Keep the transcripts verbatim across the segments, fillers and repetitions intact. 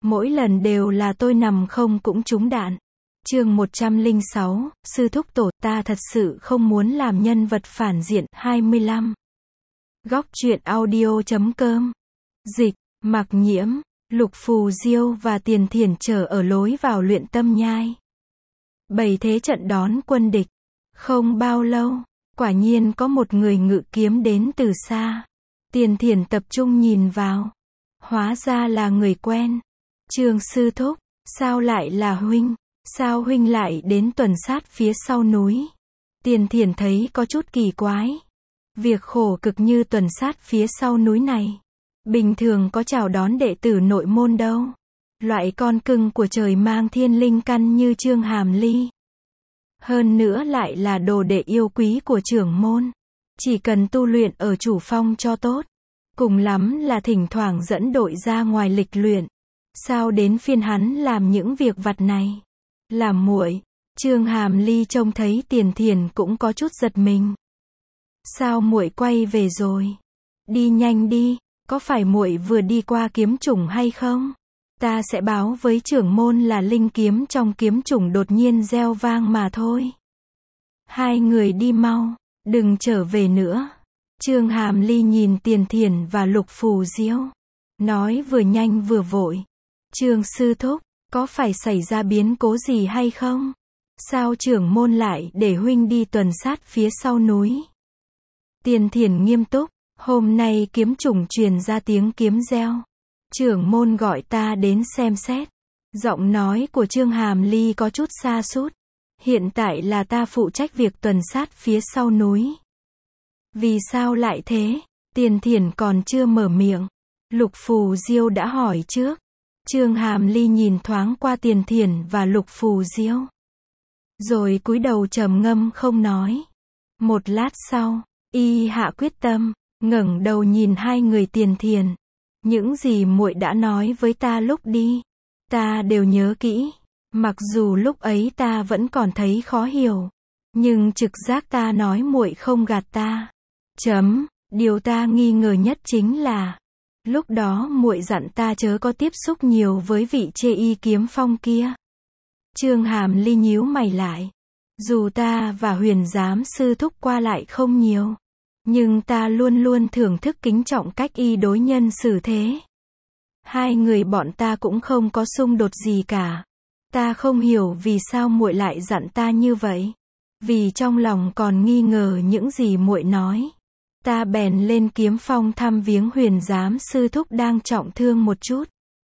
Mỗi lần đều là tôi nằm không cũng trúng đạn. Chương một trăm lẻ sáu, sư thúc tổ, ta thật sự không muốn làm nhân vật phản diện. hai mươi lăm. Góc truyện audio chấm com. Dịch, Mặc Nhiễm, Lục Phù Diêu và Tiền Thiển chờ ở lối vào luyện tâm nhai. Bày thế trận đón quân địch. Không bao lâu, quả nhiên có một người ngự kiếm đến từ xa. Tiền Thiển tập trung nhìn vào. Hóa ra là người quen. Trương sư thúc, sao lại là huynh? Sao huynh lại đến tuần sát phía sau núi? Tiền Thiển thấy có chút kỳ quái. Việc khổ cực như tuần sát phía sau núi này, bình thường có chào đón đệ tử nội môn đâu. Loại con cưng của trời mang thiên linh căn như Trương Hàm Ly. Hơn nữa lại là đồ đệ yêu quý của trưởng môn. Chỉ cần tu luyện ở chủ phong cho tốt. Cùng lắm là thỉnh thoảng dẫn đội ra ngoài lịch luyện. Sao đến phiên hắn làm những việc vặt này? Làm muội. Trương Hàm Ly trông thấy Tiền Thiển cũng có chút giật mình. Sao muội quay về rồi? Đi nhanh đi, có phải muội vừa đi qua kiếm chủng hay không? Ta sẽ báo với trưởng môn là linh kiếm trong kiếm chủng đột nhiên reo vang mà thôi. Hai người đi mau, đừng trở về nữa. Trương Hàm Ly nhìn Tiền Thiển và Lục Phù Diêu, nói vừa nhanh vừa vội. Trương sư thúc, có phải xảy ra biến cố gì hay không? Sao trưởng môn lại để huynh đi tuần sát phía sau núi? Tiền Thiển nghiêm túc, hôm nay kiếm chủng truyền ra tiếng kiếm reo. Trưởng môn gọi ta đến xem xét. Giọng nói của Trương Hàm Ly có chút sa sút. Hiện tại là ta phụ trách việc tuần sát phía sau núi. Vì sao lại thế? Tiền Thiển còn chưa mở miệng. Lục Phù Diêu đã hỏi trước. Trương Hàm Ly nhìn thoáng qua Tiền Thiển và Lục Phù Diêu. Rồi cúi đầu trầm ngâm không nói. Một lát sau, y hạ quyết tâm, ngẩng đầu nhìn hai người Tiền Thiển. Những gì muội đã nói với ta lúc đi, ta đều nhớ kỹ. Mặc dù lúc ấy ta vẫn còn thấy khó hiểu, nhưng trực giác ta nói muội không gạt ta. Chấm, điều ta nghi ngờ nhất chính là, lúc đó muội dặn ta chớ có tiếp xúc nhiều với vị chê y kiếm phong kia. Trương Hàm Ly nhíu mày lại. Dù ta và Huyền giám sư thúc qua lại không nhiều, nhưng ta luôn luôn thưởng thức kính trọng cách y đối nhân xử thế. Hai người bọn ta cũng không có xung đột gì cả. Ta không hiểu vì sao muội lại dặn ta như vậy. Vì trong lòng còn nghi ngờ những gì muội nói. Ta bèn lên kiếm phong thăm viếng Huyền giám sư thúc đang trọng thương một chút.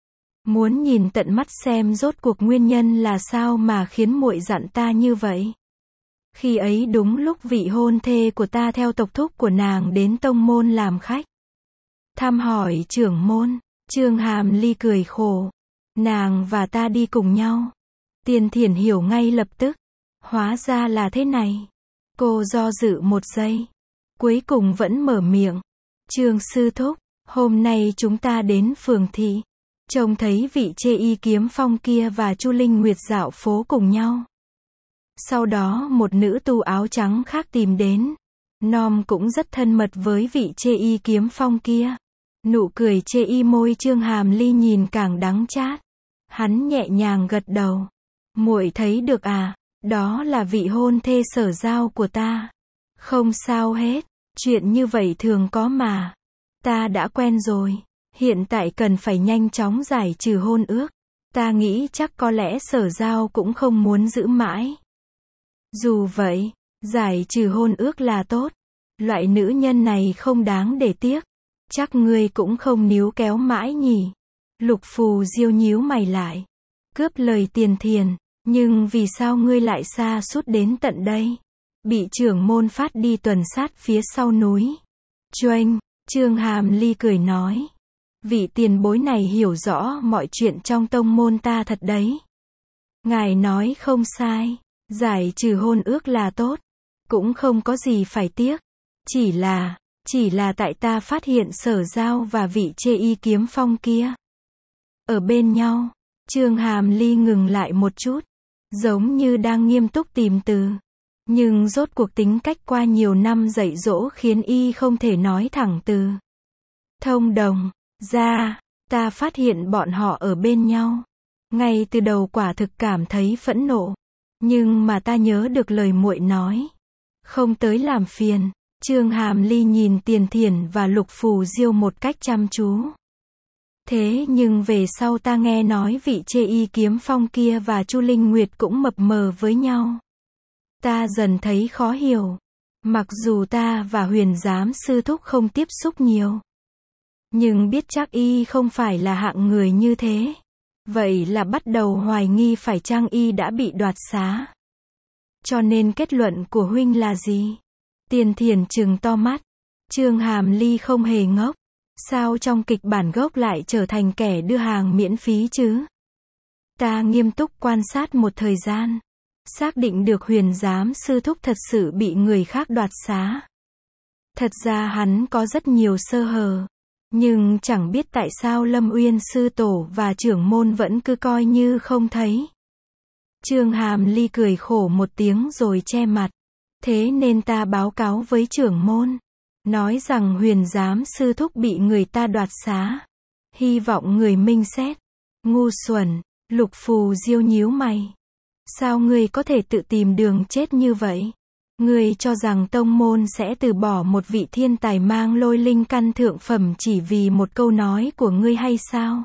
Muốn nhìn tận mắt xem rốt cuộc nguyên nhân là sao mà khiến muội dặn ta như vậy. Khi ấy đúng lúc vị hôn thê của ta theo tộc thúc của nàng đến tông môn làm khách. Thăm hỏi trưởng môn, Trương Hàm Ly cười khổ. Nàng và ta đi cùng nhau. Tiền Thiển hiểu ngay lập tức. Hóa ra là thế này. Cô do dự một giây. Cuối cùng vẫn mở miệng. Trương sư thúc, hôm nay chúng ta đến phường thị. Trông thấy vị chê y kiếm phong kia và Chu Linh Nguyệt dạo phố cùng nhau. Sau đó một nữ tu áo trắng khác tìm đến. Nom cũng rất thân mật với vị chê y kiếm phong kia. Nụ cười chê y môi Trương Hàm Ly nhìn càng đắng chát. Hắn nhẹ nhàng gật đầu. Muội thấy được à, đó là vị hôn thê Sở Giao của ta. Không sao hết, chuyện như vậy thường có mà. Ta đã quen rồi, hiện tại cần phải nhanh chóng giải trừ hôn ước. Ta nghĩ chắc có lẽ Sở Giao cũng không muốn giữ mãi. Dù vậy, giải trừ hôn ước là tốt. Loại nữ nhân này không đáng để tiếc. Chắc ngươi cũng không níu kéo mãi nhỉ. Lục Phù Diêu nhíu mày lại. Cướp lời Tiền Thiển. Nhưng vì sao ngươi lại xa sút đến tận đây? Bị trưởng môn phát đi tuần sát phía sau núi. Choanh, Trương Hàm Ly cười nói. Vị tiền bối này hiểu rõ mọi chuyện trong tông môn ta thật đấy. Ngài nói không sai. Giải trừ hôn ước là tốt. Cũng không có gì phải tiếc. Chỉ là, chỉ là tại ta phát hiện Sở Giao và vị chê y kiếm phong kia ở bên nhau. Trương Hàm Ly ngừng lại một chút. Giống như đang nghiêm túc tìm từ. Nhưng rốt cuộc tính cách qua nhiều năm dạy dỗ khiến y không thể nói thẳng từ. Thông đồng, ra, Ta phát hiện bọn họ ở bên nhau. Ngay từ đầu quả thực cảm thấy phẫn nộ. Nhưng mà ta nhớ được lời muội nói. Không tới làm phiền. Trương Hàm Ly nhìn Tiền Thiển và Lục Phù Diêu một cách chăm chú. Thế nhưng về sau ta nghe nói vị Chê Y Kiếm Phong kia và Chu Linh Nguyệt cũng mập mờ với nhau. Ta dần thấy khó hiểu. Mặc dù ta và Huyền Giám sư thúc không tiếp xúc nhiều. Nhưng biết chắc Y không phải là hạng người như thế. Vậy là bắt đầu hoài nghi phải chăng Y đã bị đoạt xá. Cho nên kết luận của huynh là gì? Tiền Thiển trừng to mắt. Trương Hàm Ly không hề ngốc. Sao trong kịch bản gốc lại trở thành kẻ đưa hàng miễn phí chứ? Ta nghiêm túc quan sát một thời gian. Xác định được Huyền Giám sư thúc thật sự bị người khác đoạt xá. Thật ra hắn có rất nhiều sơ hở. Nhưng chẳng biết tại sao Lâm Uyên sư tổ và trưởng môn vẫn cứ coi như không thấy. Trương Hàm Ly cười khổ một tiếng rồi che mặt. Thế nên ta báo cáo với trưởng môn. Nói rằng Huyền Giám sư thúc bị người ta đoạt xá. Hy vọng người minh xét. Ngu xuẩn. Lục Phù Diêu nhíu mày. Sao ngươi có thể tự tìm đường chết như vậy? Ngươi cho rằng tông môn sẽ từ bỏ một vị thiên tài mang lôi linh căn thượng phẩm chỉ vì một câu nói của ngươi hay sao?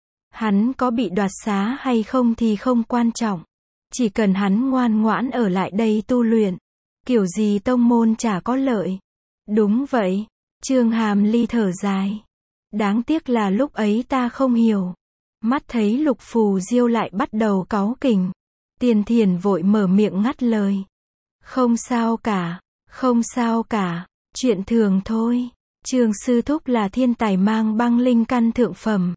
Hắn có bị đoạt xá hay không thì không quan trọng. Chỉ cần hắn ngoan ngoãn ở lại đây tu luyện. Kiểu gì tông môn chả có lợi. Đúng vậy. Trương Hàm Ly thở dài. Đáng tiếc là lúc ấy ta không hiểu. Mắt thấy Lục Phù Diêu lại bắt đầu cáu kỉnh. Tiền Thiển vội mở miệng ngắt lời. Không sao cả, không sao cả, chuyện thường thôi. Trương sư thúc là thiên tài mang băng linh căn thượng phẩm.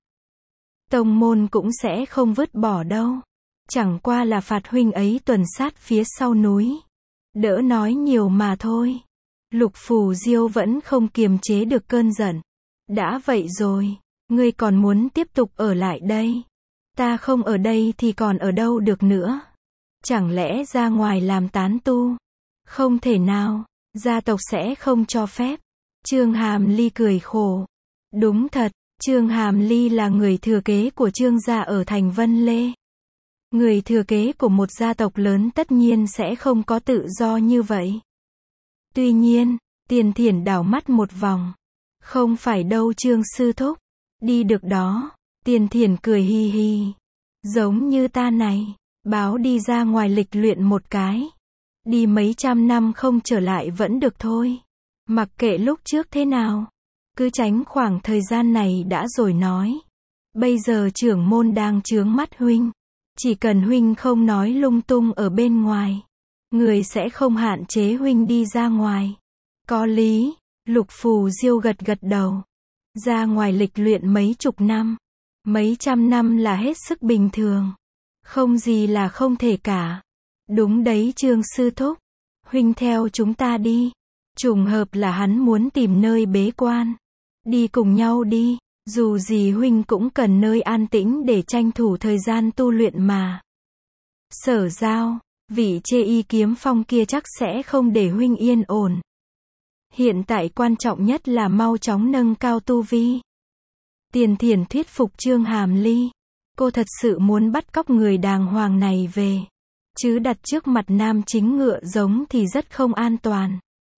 Tông môn cũng sẽ không vứt bỏ đâu. Chẳng qua là phạt huynh ấy tuần sát phía sau núi. Đỡ nói nhiều mà thôi. Lục Phù Diêu vẫn không kiềm chế được cơn giận. Đã vậy rồi, ngươi còn muốn tiếp tục ở lại đây. Ta không ở đây thì còn ở đâu được nữa. Chẳng lẽ ra ngoài làm tán tu? Không thể nào, gia tộc sẽ không cho phép. Trương Hàm Ly cười khổ. Đúng thật, Trương Hàm Ly là người thừa kế của Trương gia ở thành Vân Lê. Người thừa kế của một gia tộc lớn tất nhiên sẽ không có tự do như vậy. Tuy nhiên, Tiền Thiển đảo mắt một vòng. Không phải đâu Trương sư thúc. Đi được đó. Tiền Thiển cười hi hi. Giống như ta này. Báo đi ra ngoài lịch luyện một cái. Đi mấy trăm năm không trở lại vẫn được thôi. Mặc kệ lúc trước thế nào. Cứ tránh khoảng thời gian này đã rồi nói. Bây giờ trưởng môn đang chướng mắt huynh. Chỉ cần huynh không nói lung tung ở bên ngoài. Người sẽ không hạn chế huynh đi ra ngoài. Có lý. Lục Phù Diêu gật gật đầu. Ra ngoài lịch luyện mấy chục năm. Mấy trăm năm là hết sức bình thường. Không gì là không thể cả. Đúng đấy Trương sư thúc. Huynh theo chúng ta đi. Trùng hợp là hắn muốn tìm nơi bế quan. Đi cùng nhau đi. Dù gì huynh cũng cần nơi an tĩnh để tranh thủ thời gian tu luyện mà. Sở Giao, vị Chê Y Kiếm Phong kia chắc sẽ không để huynh yên ổn. Hiện tại quan trọng nhất là mau chóng nâng cao tu vi. Tiền Thiển thuyết phục Trương Hàm Ly. Cô thật sự muốn bắt cóc người đàng hoàng này về. Chứ đặt trước mặt nam chính ngựa giống thì rất không an toàn.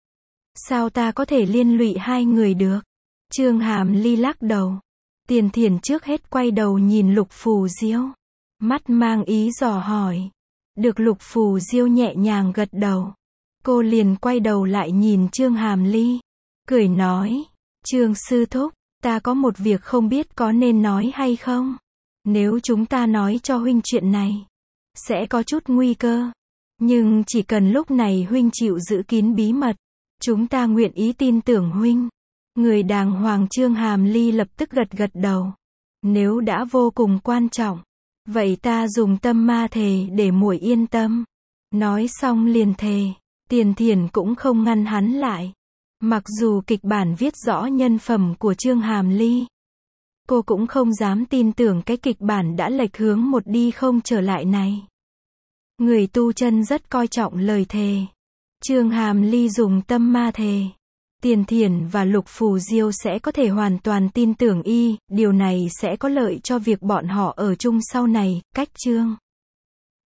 Sao ta có thể liên lụy hai người được? Trương Hàm Ly lắc đầu. Tiền Thiển trước hết quay đầu nhìn Lục Phù Diêu. Mắt mang ý dò hỏi. Được Lục Phù Diêu nhẹ nhàng gật đầu. Cô liền quay đầu lại nhìn Trương Hàm Ly. Cười nói. Trương sư thúc, ta có một việc không biết có nên nói hay không? Nếu chúng ta nói cho huynh chuyện này, sẽ có chút nguy cơ. Nhưng chỉ cần lúc này huynh chịu giữ kín bí mật, chúng ta nguyện ý tin tưởng huynh. Người đàng hoàng Trương Hàm Ly lập tức gật gật đầu. Nếu đã vô cùng quan trọng, vậy ta dùng tâm ma thề để muội yên tâm. Nói xong liền thề. Tiền Thiển cũng không ngăn hắn lại. Mặc dù kịch bản viết rõ nhân phẩm của Trương Hàm Ly, cô cũng không dám tin tưởng cái kịch bản đã lệch hướng một đi không trở lại này. Người tu chân rất coi trọng lời thề. Trương Hàm Ly dùng tâm ma thề. Tiền Thiển và Lục Phù Diêu sẽ có thể hoàn toàn tin tưởng y, điều này sẽ có lợi cho việc bọn họ ở chung sau này. Cách chương